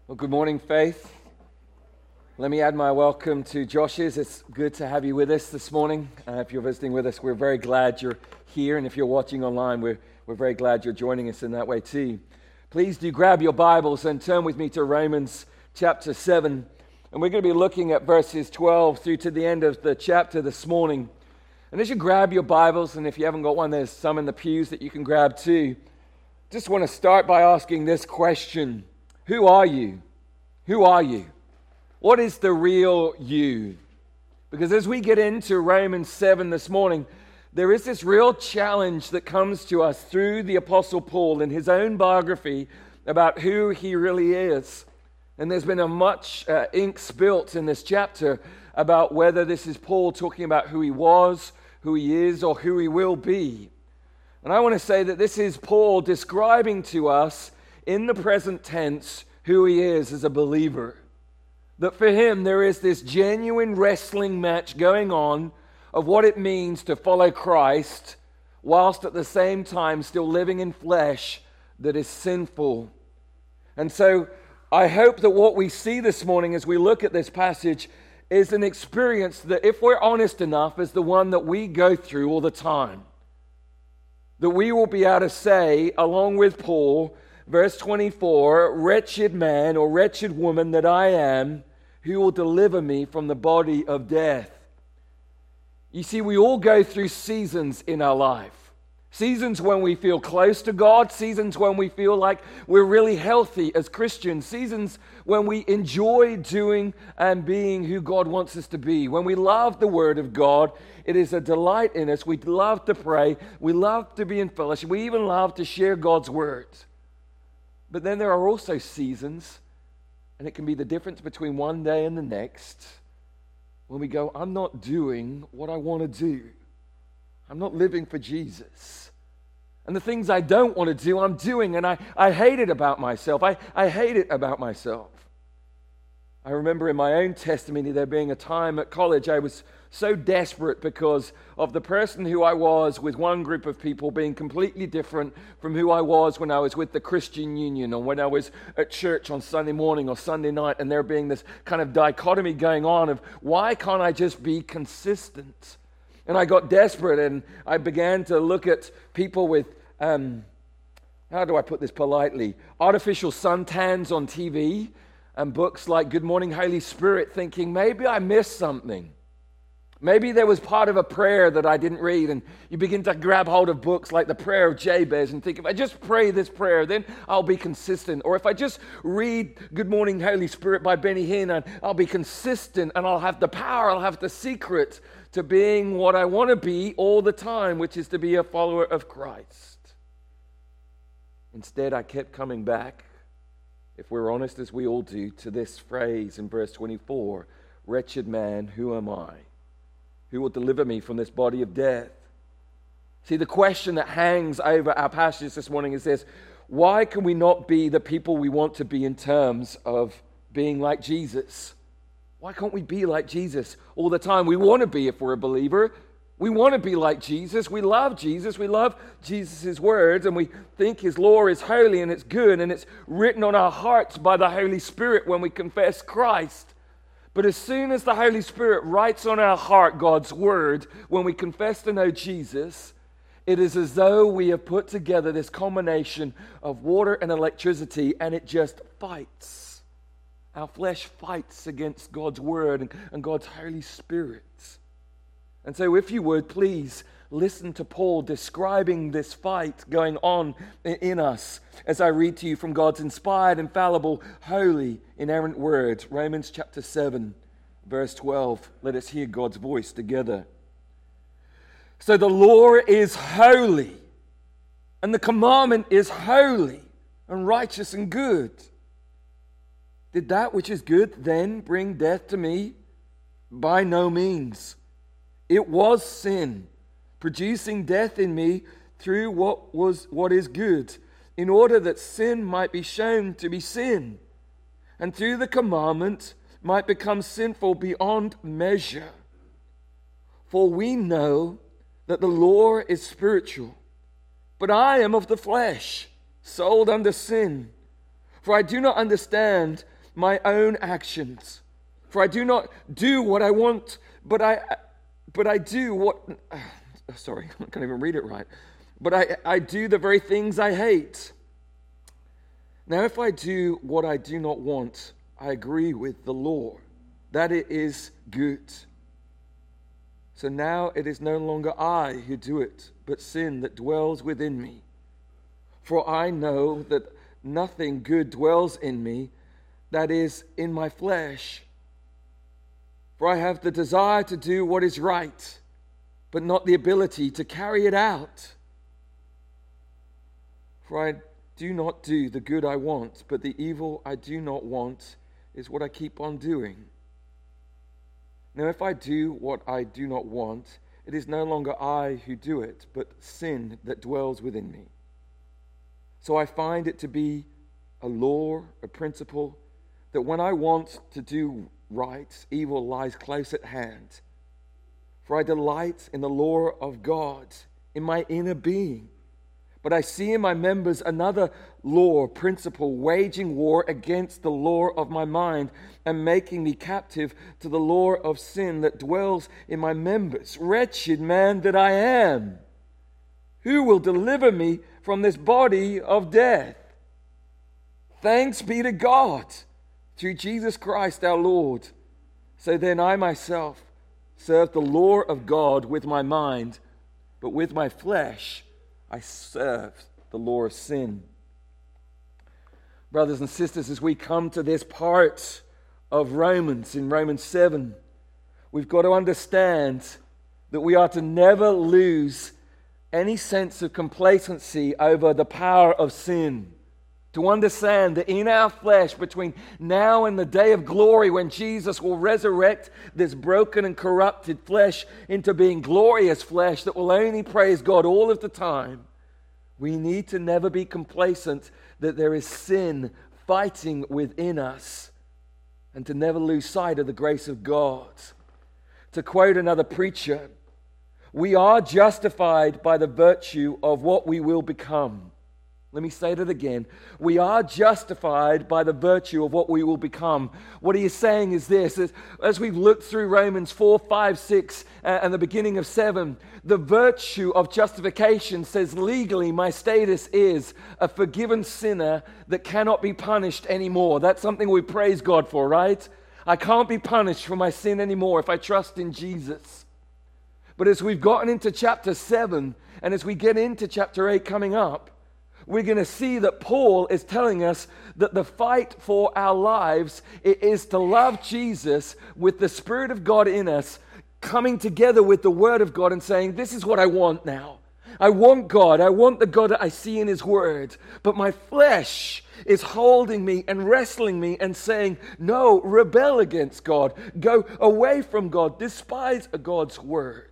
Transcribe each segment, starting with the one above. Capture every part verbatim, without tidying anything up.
Well, good morning, Faith. Let me add my welcome to Josh's. It's good to have you with us this morning. Uh, if you're visiting with us, we're very glad you're here. And if you're watching online, we're, we're very glad you're joining us in that way too. Please do grab your Bibles and turn with me to Romans chapter seven. And we're going to be looking at verses twelve through to the end of the chapter this morning. And as you grab your Bibles, and if you haven't got one, there's some in the pews that you can grab too. Just want to start by asking this question. Who are you? Who are you? What is the real you? Because as we get into Romans seven this morning, there is this real challenge that comes to us through the Apostle Paul in his own biography about who he really is. And there's been a much uh, ink spilt in this chapter about whether this is Paul talking about who he was, who he is, or who he will be. And I want to say that this is Paul describing to us in the present tense who he is as a believer. That for him there is this genuine wrestling match going on of what it means to follow Christ whilst at the same time still living in flesh that is sinful. And so I hope that what we see this morning as we look at this passage is an experience that, if we're honest enough, is the one that we go through all the time. That we will be able to say, along with Paul, verse twenty-four, wretched man or wretched woman that I am, who will deliver me from the body of death. You see, we all go through seasons in our life. Seasons when we feel close to God, seasons when we feel like we're really healthy as Christians, seasons when we enjoy doing and being who God wants us to be. When we love the Word of God, it is a delight in us. We love to pray. We love to be in fellowship. We even love to share God's Word. But then there are also seasons, and it can be the difference between one day and the next, when we go, I'm not doing what I want to do. I'm not living for Jesus. And the things I don't want to do, I'm doing, and I, I hate it about myself. I, I hate it about myself. I remember in my own testimony there being a time at college I was so desperate because of the person who I was with one group of people being completely different from who I was when I was with the Christian Union or when I was at church on Sunday morning or Sunday night, and there being this kind of dichotomy going on of why can't I just be consistent? And I got desperate and I began to look at people with, um, how do I put this politely, artificial suntans on T V and books like Good Morning Holy Spirit, thinking maybe I missed something. Maybe there was part of a prayer that I didn't read, and you begin to grab hold of books like the Prayer of Jabez and think, if I just pray this prayer, then I'll be consistent. Or if I just read Good Morning Holy Spirit by Benny Hinn, I'll be consistent and I'll have the power, I'll have the secret to being what I want to be all the time, which is to be a follower of Christ. Instead, I kept coming back, if we're honest as we all do, to this phrase in verse twenty-four, wretched man, who am I? Who will deliver me from this body of death? See, the question that hangs over our passage this morning is this: why can we not be the people we want to be in terms of being like Jesus? Why can't we be like Jesus all the time? We want to be, if we're a believer. We want to be like Jesus. We love Jesus. We love Jesus' words, and we think his law is holy and it's good, and it's written on our hearts by the Holy Spirit when we confess Christ. But as soon as the Holy Spirit writes on our heart God's word, when we confess to know Jesus, it is as though we have put together this combination of water and electricity, and it just fights. Our flesh fights against God's word and, and God's Holy Spirit. And so if you would, please listen to Paul describing this fight going on in us as I read to you from God's inspired, infallible, holy, inerrant words. Romans chapter seven, verse twelve. Let us hear God's voice together. So the law is holy, and the commandment is holy and righteous and good. Did that which is good then bring death to me? By no means. It was sin, producing death in me through what was what is good, in order that sin might be shown to be sin, and through the commandment might become sinful beyond measure. For we know that the law is spiritual, but I am of the flesh, sold under sin. For I do not understand my own actions. For I do not do what I want, but I but I do what uh, sorry, I can't even read it right. But I, I do the very things I hate. Now if I do what I do not want, I agree with the law that it is good. So now it is no longer I who do it, but sin that dwells within me. For I know that nothing good dwells in me, that is, in my flesh. For I have the desire to do what is right, but not the ability to carry it out. For I do not do the good I want, but the evil I do not want is what I keep on doing. Now if I do what I do not want, it is no longer I who do it, but sin that dwells within me. So I find it to be a law, a principle, that when I want to do right, evil lies close at hand. For I delight in the law of God, in my inner being. But I see in my members another law, principle, waging war against the law of my mind and making me captive to the law of sin that dwells in my members. Wretched man that I am! Who will deliver me from this body of death? Thanks be to God, through Jesus Christ our Lord. So then I myself serve the law of God with my mind, but with my flesh I serve the law of sin. Brothers and sisters, as we come to this part of Romans, in Romans seven, we've got to understand that we are to never lose any sense of complacency over the power of sin. To understand that in our flesh, between now and the day of glory when Jesus will resurrect this broken and corrupted flesh into being glorious flesh that will only praise God all of the time, we need to never be complacent that there is sin fighting within us, and to never lose sight of the grace of God. To quote another preacher, we are justified by the virtue of what we will become. Let me say that again. We are justified by the virtue of what we will become. What he is saying is this: as, as we've looked through Romans four, five, six, uh, and the beginning of seven, the virtue of justification says legally my status is a forgiven sinner that cannot be punished anymore. That's something we praise God for, right? I can't be punished for my sin anymore if I trust in Jesus. But as we've gotten into chapter seven, and as we get into chapter eight coming up, we're going to see that Paul is telling us that the fight for our lives is to love Jesus with the Spirit of God in us, coming together with the Word of God and saying, this is what I want now. I want God. I want the God that I see in His Word. But my flesh is holding me and wrestling me and saying, no, rebel against God. Go away from God. Despise God's Word.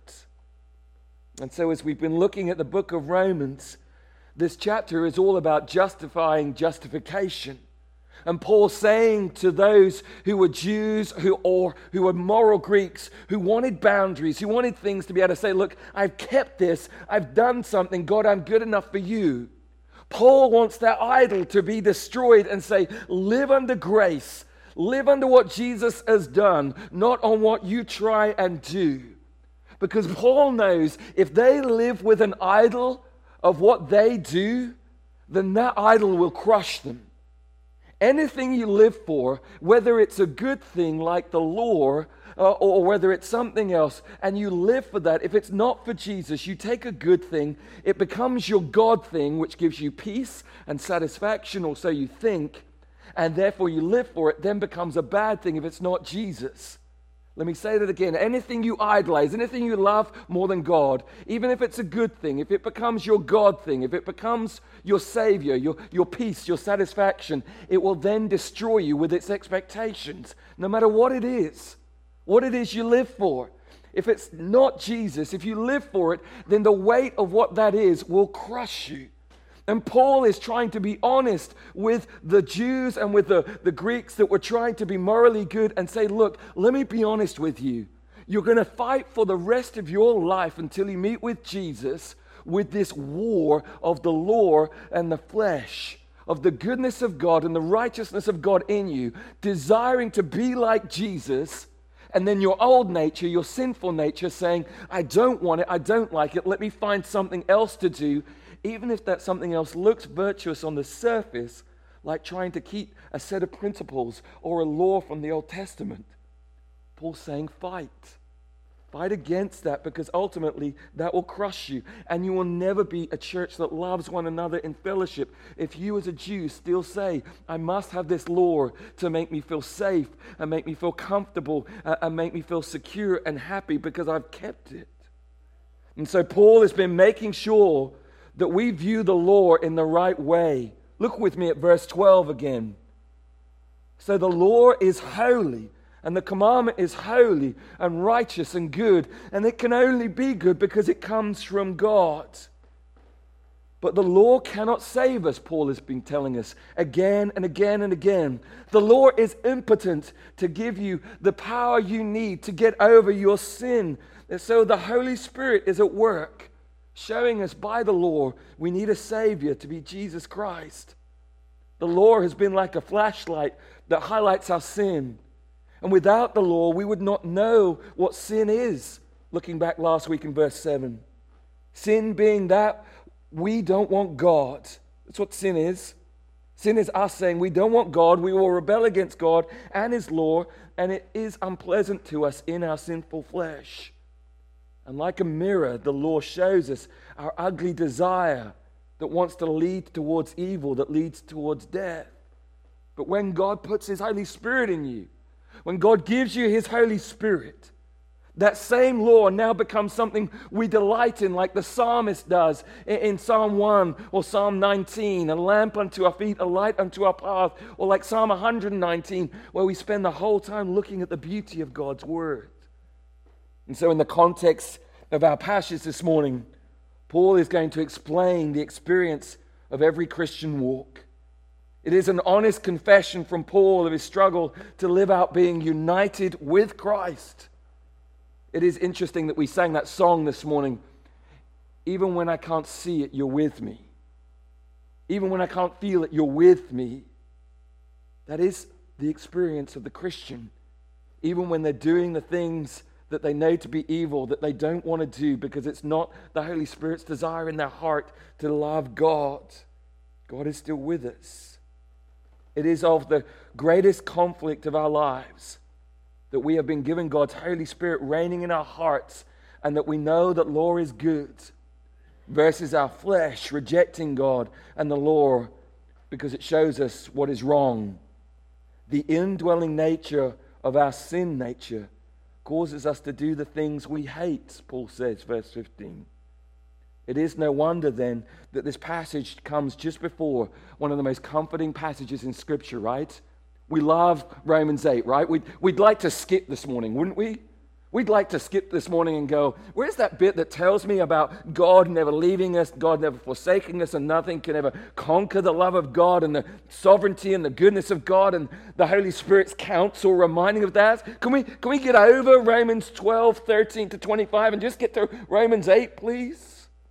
And so as we've been looking at the book of Romans, this chapter is all about justifying justification. And Paul saying to those who were Jews who, or who were moral Greeks, who wanted boundaries, who wanted things to be able to say, look, I've kept this, I've done something, God, I'm good enough for you. Paul wants that idol to be destroyed and say, live under grace, live under what Jesus has done, not on what you try and do. Because Paul knows if they live with an idol of what they do, then that idol will crush them. Anything you live for, whether it's a good thing like the law, uh, or whether it's something else, and you live for that, if it's not for Jesus, you take a good thing, it becomes your God thing, which gives you peace and satisfaction, or so you think, and therefore you live for it, then becomes a bad thing if it's not Jesus. Let me say that again. Anything you idolize, anything you love more than God, even if it's a good thing, if it becomes your God thing, if it becomes your Savior, your, your peace, your satisfaction, it will then destroy you with its expectations, no matter what it is, what it is you live for. If it's not Jesus, if you live for it, then the weight of what that is will crush you. And Paul is trying to be honest with the Jews and with the, the Greeks that were trying to be morally good and say, look, let me be honest with you. You're going to fight for the rest of your life until you meet with Jesus with this war of the law and the flesh, of the goodness of God and the righteousness of God in you, desiring to be like Jesus, and then your old nature, your sinful nature saying, I don't want it, I don't like it, let me find something else to do, even if that something else looks virtuous on the surface, like trying to keep a set of principles or a law from the Old Testament. Paul's saying, fight. Fight against that, because ultimately that will crush you, and you will never be a church that loves one another in fellowship if you as a Jew still say, I must have this law to make me feel safe and make me feel comfortable uh, and make me feel secure and happy because I've kept it. And so Paul has been making sure that we view the law in the right way. Look with me at verse twelve again. So the law is holy, and the commandment is holy and righteous and good. And it can only be good because it comes from God. But the law cannot save us, Paul has been telling us again and again and again. The law is impotent to give you the power you need to get over your sin. And so the Holy Spirit is at work, showing us by the law we need a Savior to be Jesus Christ. The law has been like a flashlight that highlights our sin. And without the law, we would not know what sin is. Looking back last week in verse seven. Sin being that we don't want God. That's what sin is. Sin is us saying we don't want God, we will rebel against God and His law, and it is unpleasant to us in our sinful flesh. And like a mirror, the law shows us our ugly desire that wants to lead towards evil, that leads towards death. But when God puts His Holy Spirit in you, when God gives you His Holy Spirit, that same law now becomes something we delight in, like the psalmist does in Psalm one or Psalm nineteen, a lamp unto our feet, a light unto our path, or like Psalm one hundred nineteen, where we spend the whole time looking at the beauty of God's Word. And so in the context of our passage this morning, Paul is going to explain the experience of every Christian walk. It is an honest confession from Paul of his struggle to live out being united with Christ. It is interesting that we sang that song this morning, even when I can't see it, you're with me. Even when I can't feel it, you're with me. That is the experience of the Christian. Even when they're doing the things that they know to be evil, that they don't want to do because it's not the Holy Spirit's desire in their heart to love God, God is still with us. It is of the greatest conflict of our lives that we have been given God's Holy Spirit reigning in our hearts, and that we know that law is good versus our flesh rejecting God and the law because it shows us what is wrong. The indwelling nature of our sin nature causes us to do the things we hate, Paul says, verse fifteen. It is no wonder then that this passage comes just before one of the most comforting passages in Scripture, right? We love Romans eight, right? We'd, we'd like to skip this morning, wouldn't we? We'd like to skip this morning and go, where's that bit that tells me about God never leaving us, God never forsaking us, and nothing can ever conquer the love of God and the sovereignty and the goodness of God and the Holy Spirit's counsel reminding of that? Can we, can we get over Romans twelve, thirteen to twenty-five and just get to Romans eight, please?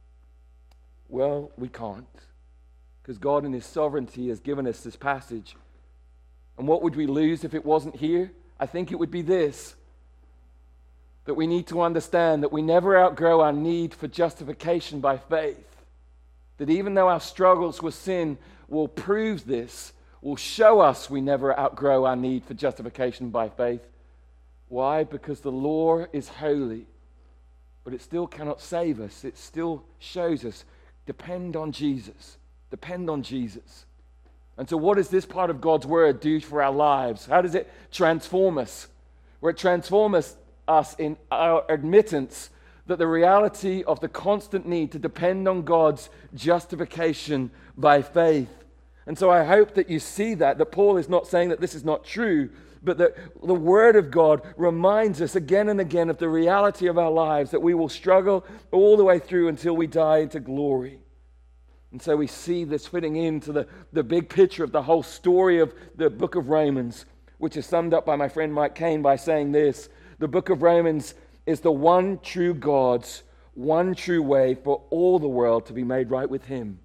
Well, we can't, because God in His sovereignty has given us this passage. And what would we lose if it wasn't here? I think it would be this, that we need to understand that we never outgrow our need for justification by faith. That even though our struggles with sin will prove this, will show us we never outgrow our need for justification by faith. Why? Because the law is holy, but it still cannot save us. It still shows us depend on Jesus. Depend on Jesus. And so what does this part of God's Word do for our lives? How does it transform us? Where it transforms us, us in our admittance that the reality of the constant need to depend on God's justification by faith. And so I hope that you see that, that Paul is not saying that this is not true, but that the Word of God reminds us again and again of the reality of our lives, that we will struggle all the way through until we die into glory. And so we see this fitting into the, the big picture of the whole story of the book of Romans, which is summed up by my friend Mike Cain by saying this: the book of Romans is the one true God's one true way for all the world to be made right with Him.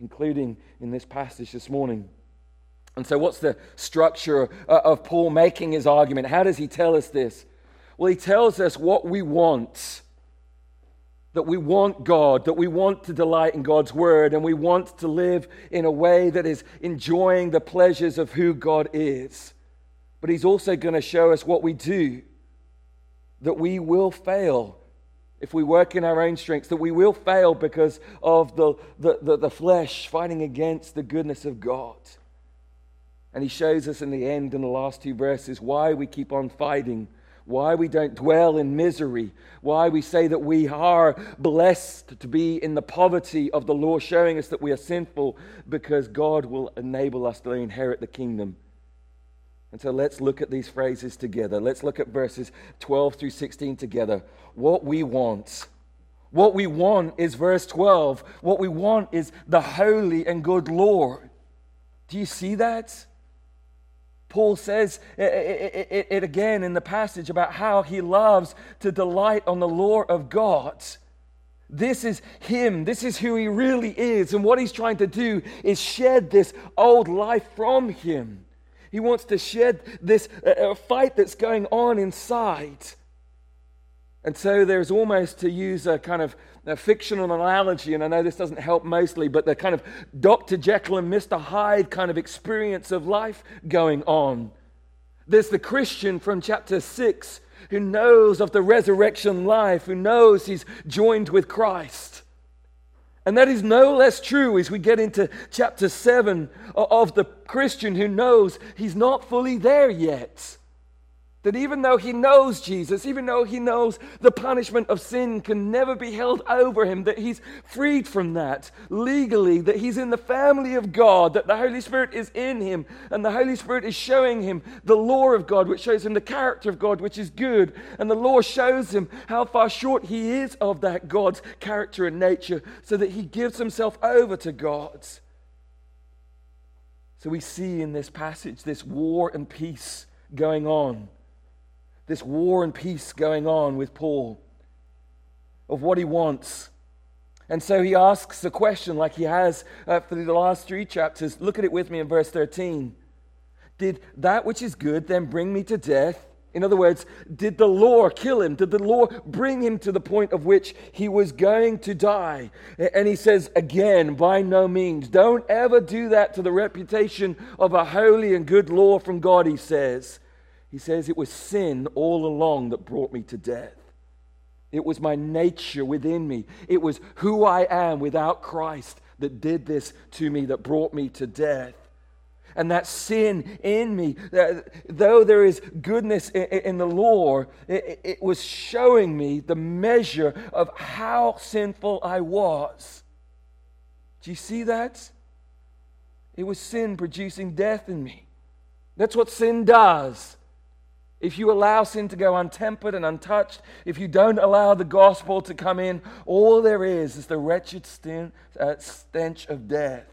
including in this passage this morning. And so what's the structure of Paul making his argument? How does he tell us this? Well, he tells us what we want. That we want God, that we want to delight in God's word, and we want to live in a way that is enjoying the pleasures of who God is. But he's also going to show us what we do. That we will fail if we work in our own strengths, that we will fail because of the, the, the, the flesh fighting against the goodness of God. And he shows us in the end, in the last two verses, why we keep on fighting, why we don't dwell in misery, why we say that we are blessed to be in the poverty of the law, showing us that we are sinful, because God will enable us to inherit the kingdom. And so let's look at these phrases together. Let's look at verses twelve through sixteen together. What we want. What we want is verse twelve. What we want is the holy and good law. Do you see that? Paul says it, it, it, it again in the passage about how he loves to delight on the law of God. This is him. This is who he really is. And what he's trying to do is shed this old life from him. He wants to shed this uh, fight that's going on inside. And so there's almost, to use a kind of a fictional analogy, and I know this doesn't help mostly, but the kind of Doctor Jekyll and Mister Hyde kind of experience of life going on. There's the Christian from chapter six who knows of the resurrection life, who knows he's joined with Christ. And that is no less true as we get into chapter seven of the Christian who knows he's not fully there yet. That even though he knows Jesus, even though he knows the punishment of sin can never be held over him, that he's freed from that legally, that he's in the family of God, that the Holy Spirit is in him, and the Holy Spirit is showing him the law of God, which shows him the character of God, which is good, and the law shows him how far short he is of that God's character and nature, so that he gives himself over to God. So we see in this passage this war and peace going on. This war and peace going on with Paul of what he wants. And so he asks a question like he has uh, for the last three chapters. Look at it with me in verse thirteen. Did that which is good then bring me to death? In other words, did the law kill him? Did the law bring him to the point of which he was going to die? And he says again, by no means. Don't ever do that to the reputation of a holy and good law from God, he says. He says, it was sin all along that brought me to death. It was my nature within me. It was who I am without Christ that did this to me, that brought me to death. And that sin in me, though there is goodness in the law, it was showing me the measure of how sinful I was. Do you see that? It was sin producing death in me. That's what sin does. If you allow sin to go untempered and untouched, if you don't allow the gospel to come in, all there is is the wretched sten- uh, stench of death.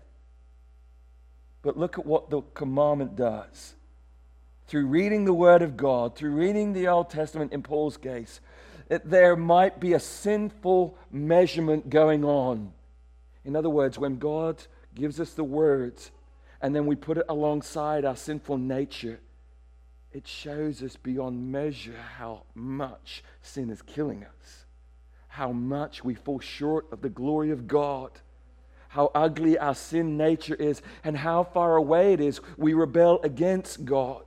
But look at what the commandment does. Through reading the Word of God, through reading the Old Testament in Paul's case, it, there might be a sinful measurement going on. In other words, when God gives us the words and then we put it alongside our sinful nature, it shows us beyond measure how much sin is killing us, how much we fall short of the glory of God, how ugly our sin nature is, and how far away it is we rebel against God.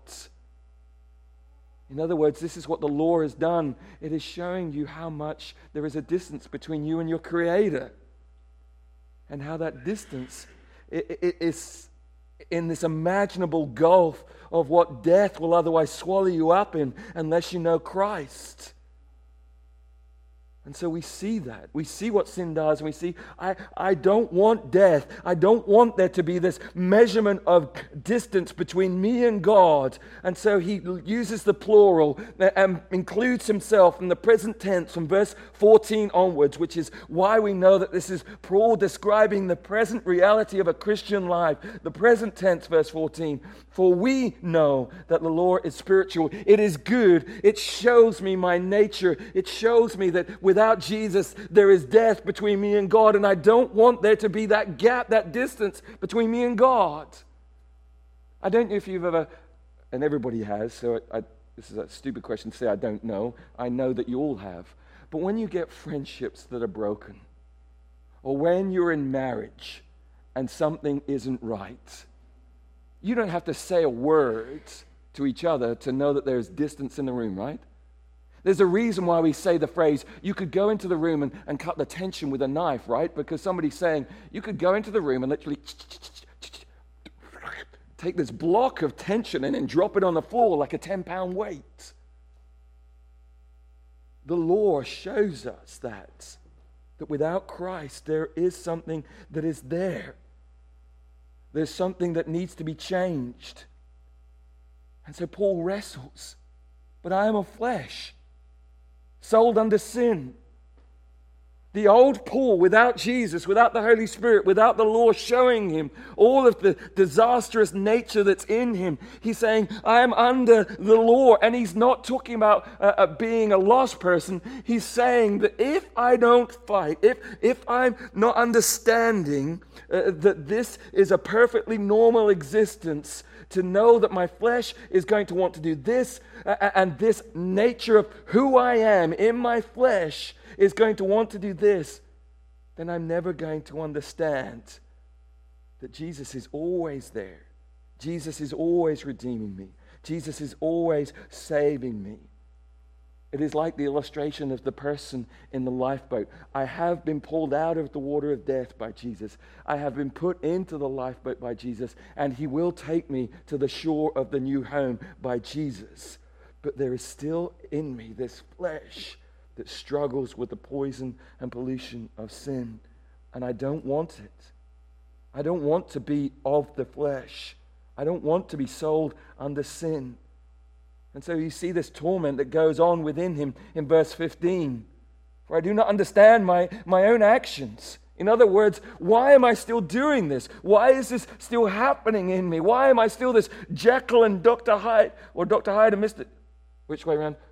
In other words, this is what the law has done. It is showing you how much there is a distance between you and your Creator, and how that distance is in this imaginable gulf of what death will otherwise swallow you up in unless you know Christ. And so we see that. We see what sin does. And we see, I, I don't want death. I don't want there to be this measurement of distance between me and God. And so he uses the plural and includes himself in the present tense from verse fourteen onwards, which is why we know that this is Paul describing the present reality of a Christian life. The present tense, verse fourteen. For we know that the law is spiritual. It is good. It shows me my nature. It shows me that with without Jesus, there is death between me and God, and I don't want there to be that gap, that distance between me and God. I don't know if you've ever, and everybody has, so I, I, this is a stupid question to say I don't know. I know that you all have. But when you get friendships that are broken, or when you're in marriage and something isn't right, you don't have to say a word to each other to know that there's distance in the room, right? There's a reason why we say the phrase, you could go into the room and, and cut the tension with a knife, right? Because somebody's saying, you could go into the room and literally take this block of tension and then drop it on the floor like a ten-pound weight. The law shows us that, that without Christ, there is something that is there. There's something that needs to be changed. And so Paul wrestles. But I am of flesh, sold under sin. The old Paul, without Jesus, without the Holy Spirit, without the law showing him all of the disastrous nature that's in him. He's saying, I am under the law. And he's not talking about uh, uh, being a lost person. He's saying that if I don't fight, if, if I'm not understanding uh, that this is a perfectly normal existence, to know that my flesh is going to want to do this, uh, and this nature of who I am in my flesh is going to want to do this, then I'm never going to understand that Jesus is always there. Jesus is always redeeming me. Jesus is always saving me. It is like the illustration of the person in the lifeboat. I have been pulled out of the water of death by Jesus. I have been put into the lifeboat by Jesus, and he will take me to the shore of the new home by Jesus. But there is still in me this flesh that struggles with the poison and pollution of sin, and I don't want it. I don't want to be of the flesh. I don't want to be sold under sin. And so you see this torment that goes on within him in verse fifteen. For I do not understand my, my own actions. In other words, why am I still doing this? Why is this still happening in me? Why am I still this Jekyll and Doctor Hyde, or Doctor Hyde and Mister Which way around?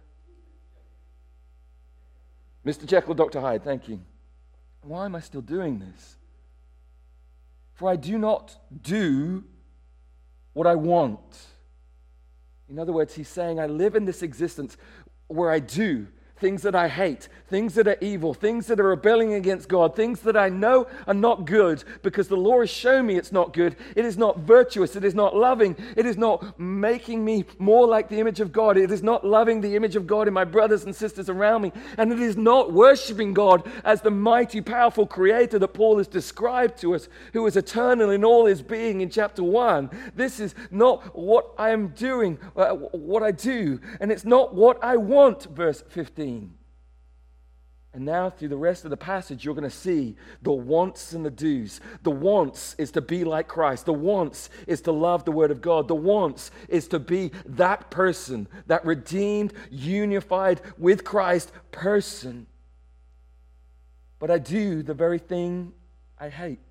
Mister Jekyll, Doctor Hyde, thank you. Why am I still doing this? For I do not do what I want. In other words, he's saying, I live in this existence where I do things that I hate, things that are evil, things that are rebelling against God, things that I know are not good because the law has shown me it's not good. It is not virtuous. It is not loving. It is not making me more like the image of God. It is not loving the image of God in my brothers and sisters around me. And it is not worshiping God as the mighty, powerful creator that Paul has described to us, who is eternal in all his being in chapter one. This is not what I am doing, uh, what I do. And it's not what I want, verse fifteen. And now through the rest of the passage, you're going to see the wants and the do's. The wants is to be like Christ. The wants is to love the Word of God. The wants is to be that person, that redeemed, unified with Christ person. But I do the very thing I hate.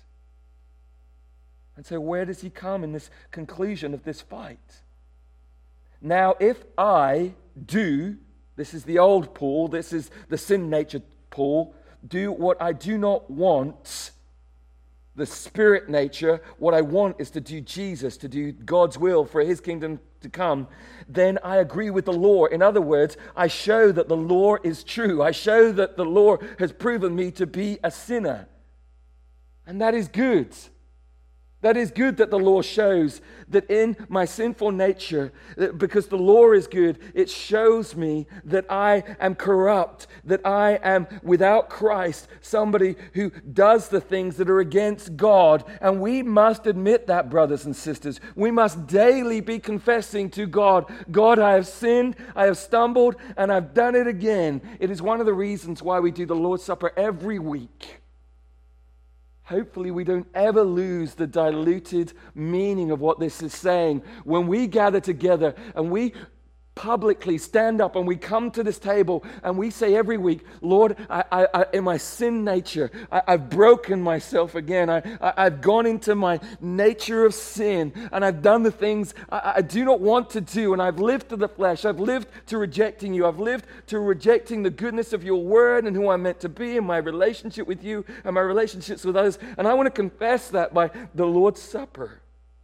And so where does he come in this conclusion of this fight? Now, if I do, this is the old Paul, this is the sin nature Paul, do what I do not want, the spirit nature, what I want is to do Jesus, to do God's will for his kingdom to come, then I agree with the law. In other words, I show that the law is true. I show that the law has proven me to be a sinner. And that is good. That is good that the law shows that in my sinful nature, because the law is good, it shows me that I am corrupt, that I am without Christ, somebody who does the things that are against God. And we must admit that, brothers and sisters. We must daily be confessing to God, God, I have sinned, I have stumbled, and I've done it again. It is one of the reasons why we do the Lord's Supper every week. Hopefully we don't ever lose the diluted meaning of what this is saying. When we gather together and we publicly stand up and we come to this table and we say every week, Lord, I, I, I, in my sin nature, I, I've broken myself again. I, I, I've gone into my nature of sin and I've done the things I, I do not want to do, and I've lived to the flesh. I've lived to rejecting you. I've lived to rejecting the goodness of your word and who I'm meant to be in my relationship with you and my relationships with others. And I want to confess that by the Lord's Supper.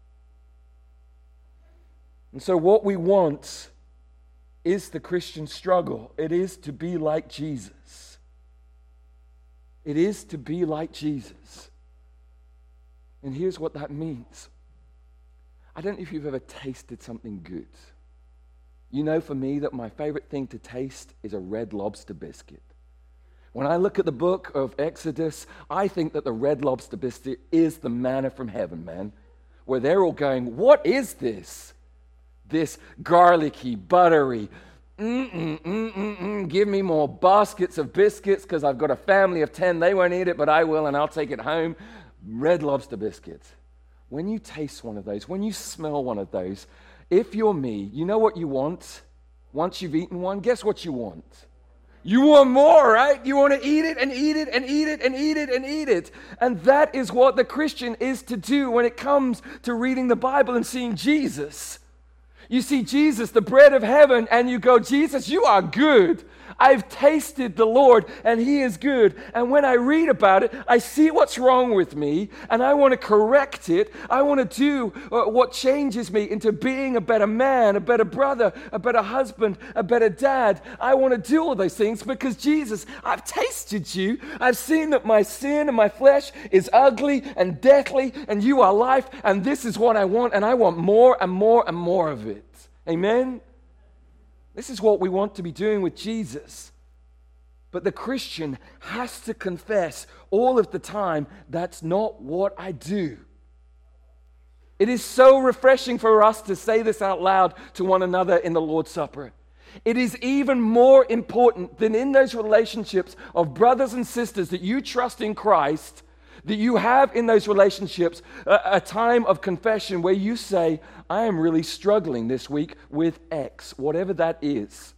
And so what we want is the Christian struggle. It is to be like Jesus. It is to be like Jesus. And here's what that means. I don't know if you've ever tasted something good. You know, for me, that my favorite thing to taste is a Red Lobster biscuit. When I look at the book of Exodus, I think that the Red Lobster biscuit is the manna from heaven, man. Where they're all going, what is this? This garlicky, buttery, mm-mm, mm-mm, mm, give me more baskets of biscuits because I've got a family of ten. They won't eat it, but I will, and I'll take it home. Red Lobster biscuits. When you taste one of those, when you smell one of those, if you're me, you know what you want? Once you've eaten one, guess what you want? You want more, right? You want to eat it and eat it and eat it and eat it and eat it. And that is what the Christian is to do when it comes to reading the Bible and seeing Jesus. You see Jesus, the bread of heaven, and you go, Jesus, you are good. I've tasted the Lord, and he is good. And when I read about it, I see what's wrong with me, and I want to correct it. I want to do uh, what changes me into being a better man, a better brother, a better husband, a better dad. I want to do all those things because, Jesus, I've tasted you. I've seen that my sin and my flesh is ugly and deathly, and you are life, and this is what I want, and I want more and more and more of it. Amen? This is what we want to be doing with Jesus. But the Christian has to confess all of the time, that's not what I do. It is so refreshing for us to say this out loud to one another in the Lord's Supper. It is even more important than in those relationships of brothers and sisters that you trust in Christ, that you have in those relationships a, a time of confession where you say, I am really struggling this week with X, whatever that is.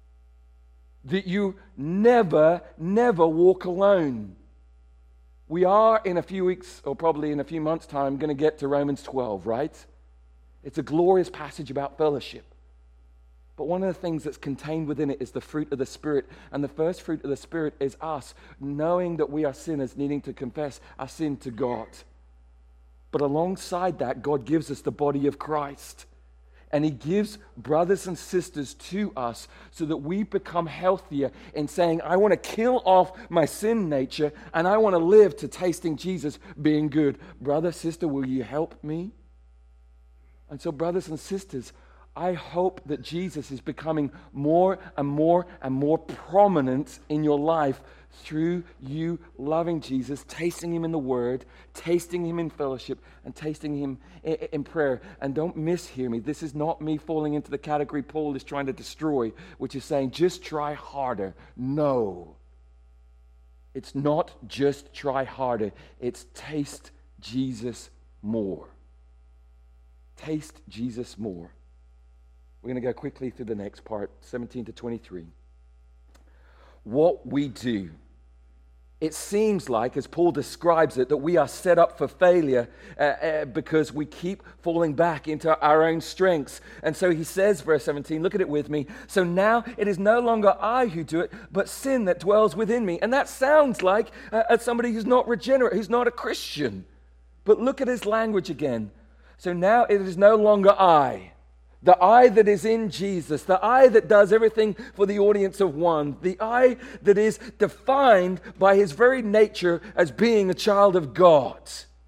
That you never, never walk alone. We are in a few weeks, or probably in a few months' time, going to get to Romans twelve, right? It's a glorious passage about fellowship. But one of the things that's contained within it is the fruit of the Spirit. And the first fruit of the Spirit is us knowing that we are sinners, needing to confess our sin to God. But alongside that, God gives us the body of Christ. And he gives brothers and sisters to us so that we become healthier in saying, I want to kill off my sin nature and I want to live to tasting Jesus being good. Brother, sister, will you help me? And so, brothers and sisters, I hope that Jesus is becoming more and more and more prominent in your life through you loving Jesus, tasting him in the Word, tasting him in fellowship, and tasting him in, in prayer. And don't mishear me. This is not me falling into the category Paul is trying to destroy, which is saying just try harder. No. It's not just try harder. It's taste Jesus more. Taste Jesus more. We're going to go quickly through the next part, seventeen to twenty-three. What we do. It seems like, as Paul describes it, that we are set up for failure uh, uh, because we keep falling back into our own strengths. And so he says, verse seventeen, look at it with me. So now it is no longer I who do it, but sin that dwells within me. And that sounds like uh, somebody who's not regenerate, who's not a Christian. But look at his language again. So now it is no longer I. The I that is in Jesus, the I that does everything for the audience of one, the I that is defined by his very nature as being a child of God.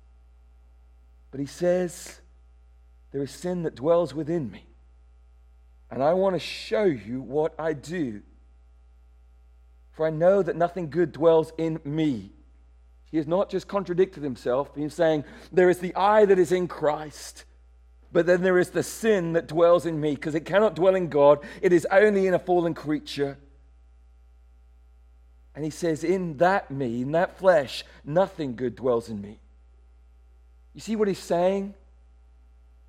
But he says, there is sin that dwells within me. And I want to show you what I do. For I know that nothing good dwells in me. He has not just contradicted himself. He's saying, there is the I that is in Christ. But then there is the sin that dwells in me, because it cannot dwell in God. It is only in a fallen creature. And he says, in that me, in that flesh, nothing good dwells in me. You see what he's saying?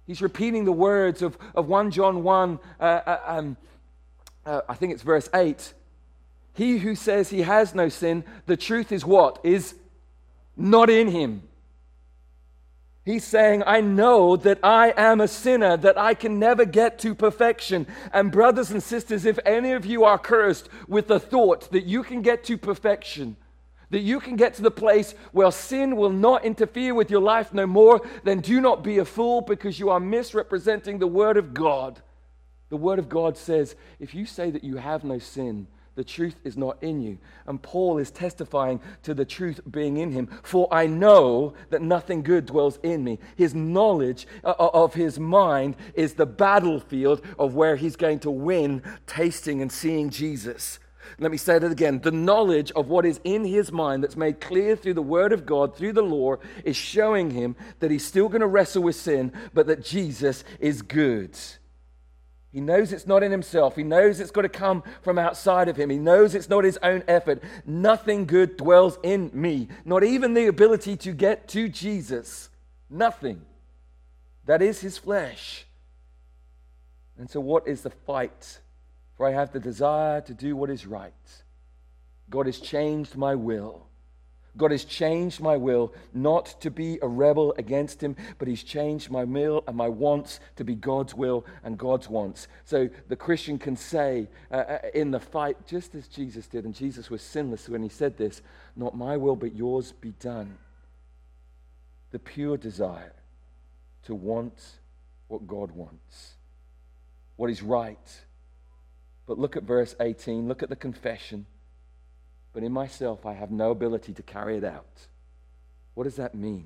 He's repeating the words of, of First John one, uh, uh, um, uh, I think it's verse eight. He who says he has no sin, the truth is what? Is not in him. He's saying, I know that I am a sinner, that I can never get to perfection. And brothers and sisters, if any of you are cursed with the thought that you can get to perfection, that you can get to the place where sin will not interfere with your life no more, then do not be a fool, because you are misrepresenting the Word of God. The Word of God says, if you say that you have no sin, the truth is not in you. And Paul is testifying to the truth being in him. For I know that nothing good dwells in me. His knowledge of his mind is the battlefield of where he's going to win, tasting and seeing Jesus. Let me say that again. The knowledge of what is in his mind that's made clear through the Word of God, through the law, is showing him that he's still going to wrestle with sin, but that Jesus is good. He knows it's not in himself. He knows it's got to come from outside of him. He knows it's not his own effort. Nothing good dwells in me. Not even the ability to get to Jesus. Nothing. That is his flesh. And so what is the fight? For I have the desire to do what is right. God has changed my will. God has changed my will not to be a rebel against him, but he's changed my will and my wants to be God's will and God's wants. So the Christian can say uh, in the fight, just as Jesus did, and Jesus was sinless when he said this, not my will but yours be done. The pure desire to want what God wants, what is right. But look at verse eighteen, look at the confession. But in myself, I have no ability to carry it out. What does that mean?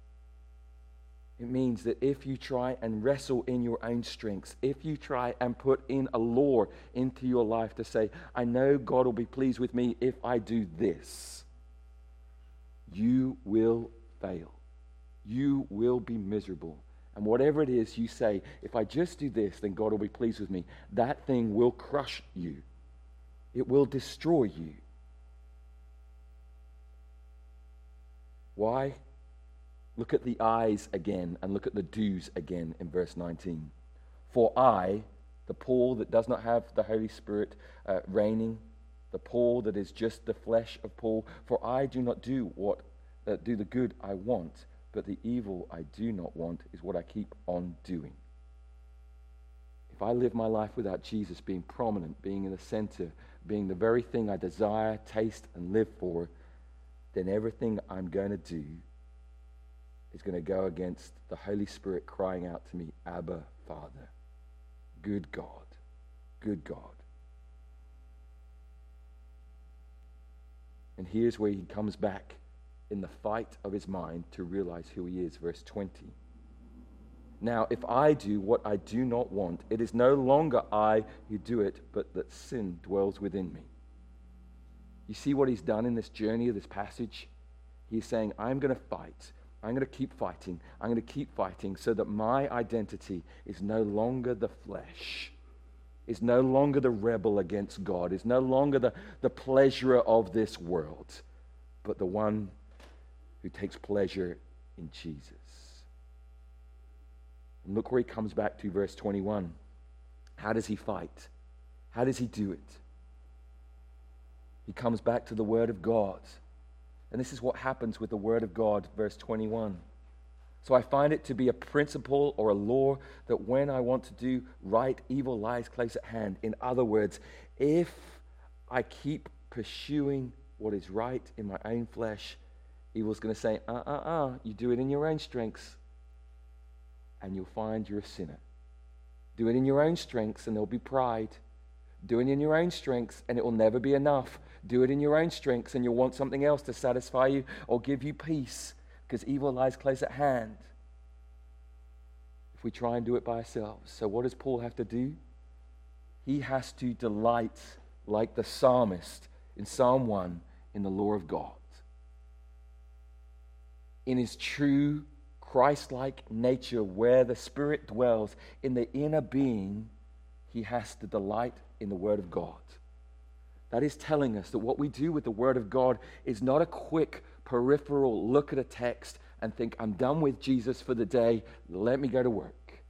It means that if you try and wrestle in your own strengths, if you try and put in a law into your life to say, I know God will be pleased with me if I do this, you will fail. You will be miserable. And whatever it is you say, if I just do this, then God will be pleased with me, that thing will crush you. It will destroy you. Why? Look at the I's again and look at the do's again in verse nineteen. For I, the Paul that does not have the Holy Spirit uh, reigning, the Paul that is just the flesh of Paul, for I do not do what uh, do the good I want, but the evil I do not want is what I keep on doing. If I live my life without Jesus being prominent, being in the center, being the very thing I desire, taste, and live for, then everything I'm going to do is going to go against the Holy Spirit crying out to me, Abba, Father, good God, good God. And here's where he comes back in the fight of his mind to realize who he is, verse twenty. Now, if I do what I do not want, it is no longer I who do it, but that sin dwells within me. You see what he's done in this journey of this passage? He's saying, I'm going to fight. I'm going to keep fighting. I'm going to keep fighting so that my identity is no longer the flesh, is no longer the rebel against God, is no longer the, the pleasurer of this world, but the one who takes pleasure in Jesus. And look where he comes back to, verse twenty-one. How does he fight? How does he do it? He comes back to the Word of God. And this is what happens with the Word of God, verse twenty-one. So I find it to be a principle or a law that when I want to do right, evil lies close at hand. In other words, if I keep pursuing what is right in my own flesh, evil's going to say, uh-uh-uh, you do it in your own strengths, and you'll find you're a sinner. Do it in your own strengths, and there'll be pride. Do it in your own strengths, and it will never be enough. Do it in your own strengths, and you'll want something else to satisfy you or give you peace, because evil lies close at hand if we try and do it by ourselves. So what does Paul have to do? He has to delight, like the psalmist in Psalm one, in the law of God. In his true Christ-like nature, where the Spirit dwells in the inner being, he has to delight in the Word of God. That is telling us that what we do with the Word of God is not a quick peripheral look at a text and think, I'm done with Jesus for the day, let me go to work.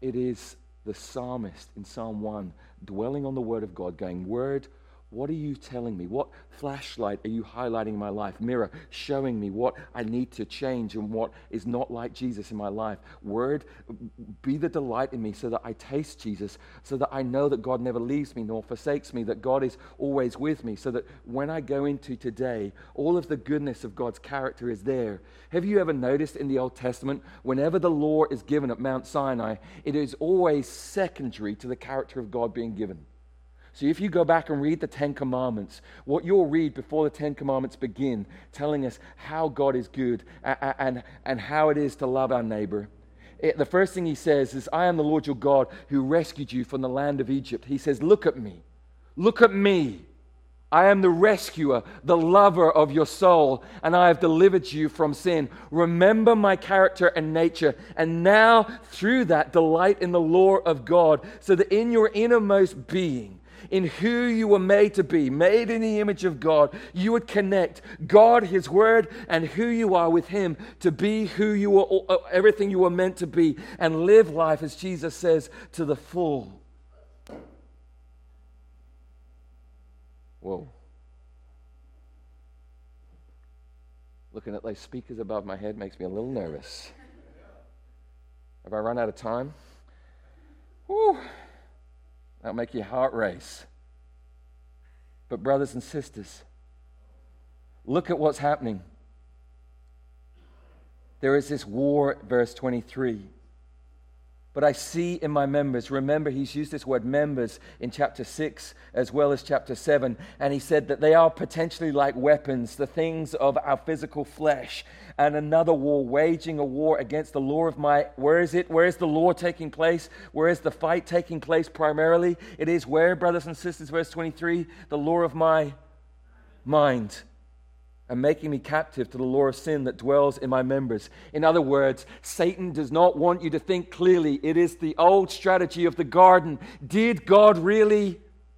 It is the psalmist in Psalm one dwelling on the word of God, going, Word, what are you telling me? What flashlight are you highlighting in my life? Mirror, showing me what I need to change and what is not like Jesus in my life. Word, be the delight in me so that I taste Jesus, so that I know that God never leaves me nor forsakes me, that God is always with me, so that when I go into today, all of the goodness of God's character is there. Have you ever noticed in the Old Testament, whenever the law is given at Mount Sinai, it is always secondary to the character of God being given? So if you go back and read the Ten Commandments, what you'll read before the Ten Commandments begin, telling us how God is good and, and, and how it is to love our neighbor. It, the first thing he says is, I am the Lord your God who rescued you from the land of Egypt. He says, look at me. Look at me. I am the rescuer, the lover of your soul, and I have delivered you from sin. Remember my character and nature, and now through that delight in the law of God, so that in your innermost being, in who you were made to be, made in the image of God, you would connect God, His Word, and who you are with Him to be who you were, everything you were meant to be, and live life, as Jesus says, to the full. Whoa. Looking at those speakers above my head makes me a little nervous. Have I run out of time? Whew. That'll make your heart race. But brothers and sisters, look at what's happening. There is this war, verse twenty-three. But I see in my members, remember he's used this word members in chapter six as well as chapter seven, and he said that they are potentially like weapons, the things of our physical flesh, and another war, waging a war against the law of my, where is it? Where is the law taking place? Where is the fight taking place primarily? It is where, brothers and sisters, verse twenty-three, the law of my mind. And making me captive to the law of sin that dwells in my members. In other words, Satan does not want you to think clearly. It is the old strategy of the garden. Did God really?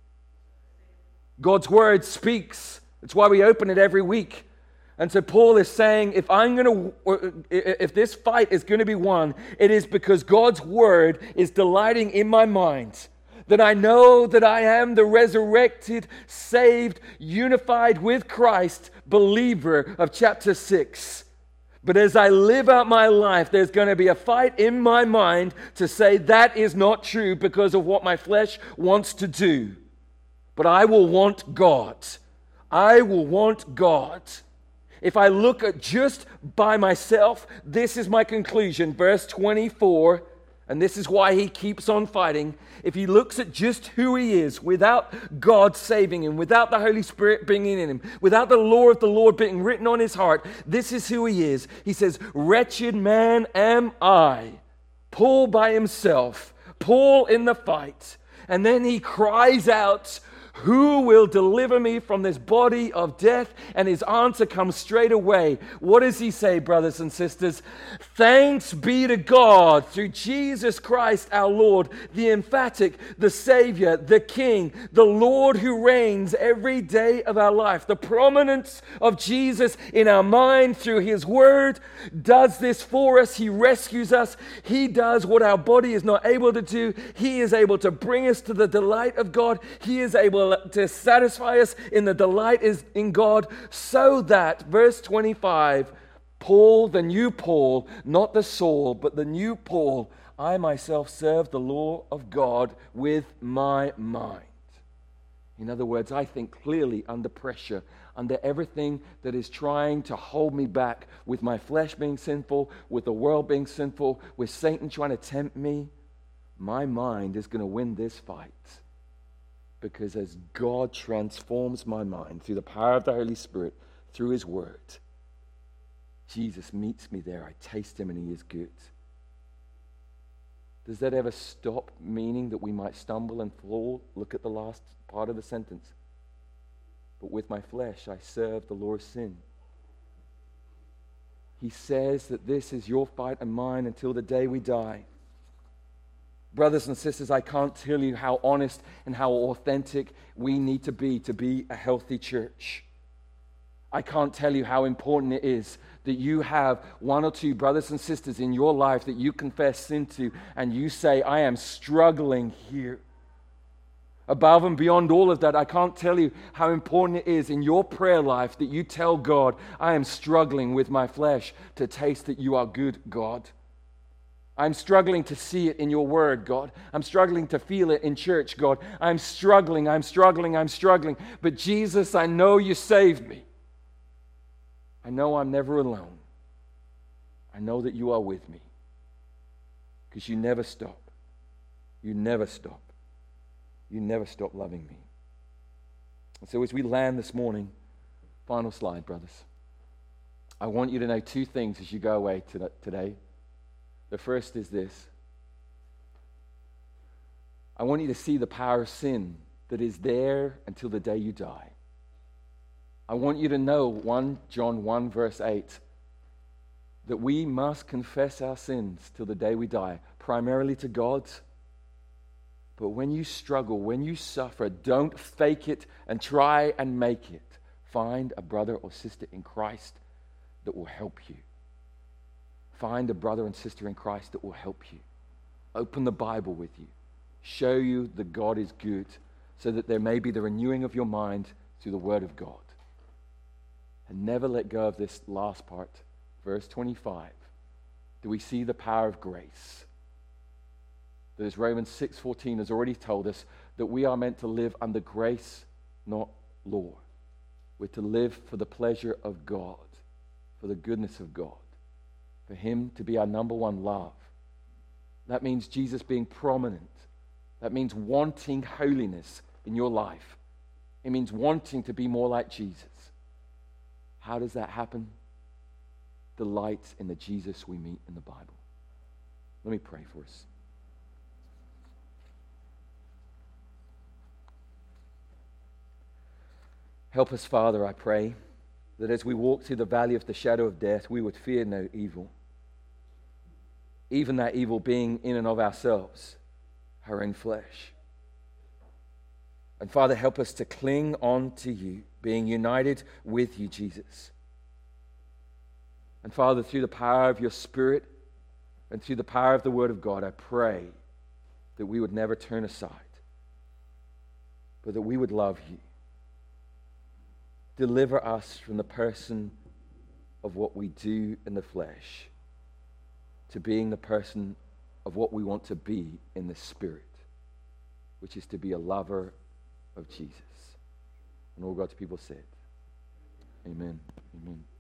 God's word speaks. That's why we open it every week. And so Paul is saying, if I'm going to, if this fight is going to be won, it is because God's word is delighting in my mind. That I know that I am the resurrected, saved, unified with Christ believer of chapter six. But as I live out my life, there's going to be a fight in my mind to say that is not true because of what my flesh wants to do. But I will want God. I will want God. If I look at just by myself, this is my conclusion. Verse twenty-four. And this is why he keeps on fighting. If he looks at just who he is, without God saving him, without the Holy Spirit being in him, without the law of the Lord being written on his heart, this is who he is. He says, wretched man am I. Paul by himself, Paul in the fight. And then he cries out, who will deliver me from this body of death? And his answer comes straight away. What does he say, brothers and sisters? Thanks be to God through Jesus Christ our Lord, the emphatic, the Savior, the King, the Lord who reigns every day of our life. The prominence of Jesus in our mind through His Word does this for us. He rescues us. He does what our body is not able to do. He is able to bring us to the delight of God. He is able to satisfy us in the delight is in God, so that, verse twenty-five, Paul, the new Paul, not the Saul, but the new Paul, I myself serve the law of God with my mind. In other words, I think clearly under pressure, under everything that is trying to hold me back, with my flesh being sinful, with the world being sinful, with Satan trying to tempt me. My mind is going to win this fight. Because as God transforms my mind through the power of the Holy Spirit, through His Word, Jesus meets me there. I taste Him and He is good. Does that ever stop meaning that we might stumble and fall? Look at the last part of the sentence. But with my flesh I serve the law of sin. He says that this is your fight and mine until the day we die. Brothers and sisters, I can't tell you how honest and how authentic we need to be to be a healthy church. I can't tell you how important it is that you have one or two brothers and sisters in your life that you confess sin to, and you say, I am struggling here. Above and beyond all of that, I can't tell you how important it is in your prayer life that you tell God, I am struggling with my flesh to taste that you are good, God. I'm struggling to see it in your word, God. I'm struggling to feel it in church, God. I'm struggling, I'm struggling, I'm struggling. But Jesus, I know you saved me. I know I'm never alone. I know that you are with me. Because you never stop. You never stop. You never stop loving me. And so as we land this morning, final slide, brothers. I want you to know two things as you go away today. The first is this. I want you to see the power of sin that is there until the day you die. I want you to know First John one verse eight, that we must confess our sins till the day we die, primarily to God. But when you struggle, when you suffer, don't fake it and try and make it. Find a brother or sister in Christ that will help you. Find a brother and sister in Christ that will help you. Open the Bible with you. Show you that God is good, so that there may be the renewing of your mind through the Word of God. And never let go of this last part, verse twenty-five. Do we see the power of grace? That as Romans six fourteen has already told us, that we are meant to live under grace, not law. We're to live for the pleasure of God, for the goodness of God, for Him to be our number one love. That means Jesus being prominent. That means wanting holiness in your life. It means wanting to be more like Jesus. How does that happen? Delight in the Jesus we meet in the Bible. Let me pray for us. Help us, Father, I pray, that as we walk through the valley of the shadow of death, we would fear no evil. Even that evil being in and of ourselves, our own flesh. And Father, help us to cling on to you, being united with you, Jesus. And Father, through the power of your Spirit and through the power of the Word of God, I pray that we would never turn aside, but that we would love you. Deliver us from the person of what we do in the flesh to being the person of what we want to be in the Spirit, which is to be a lover of Jesus. And all God's people said, amen. Amen.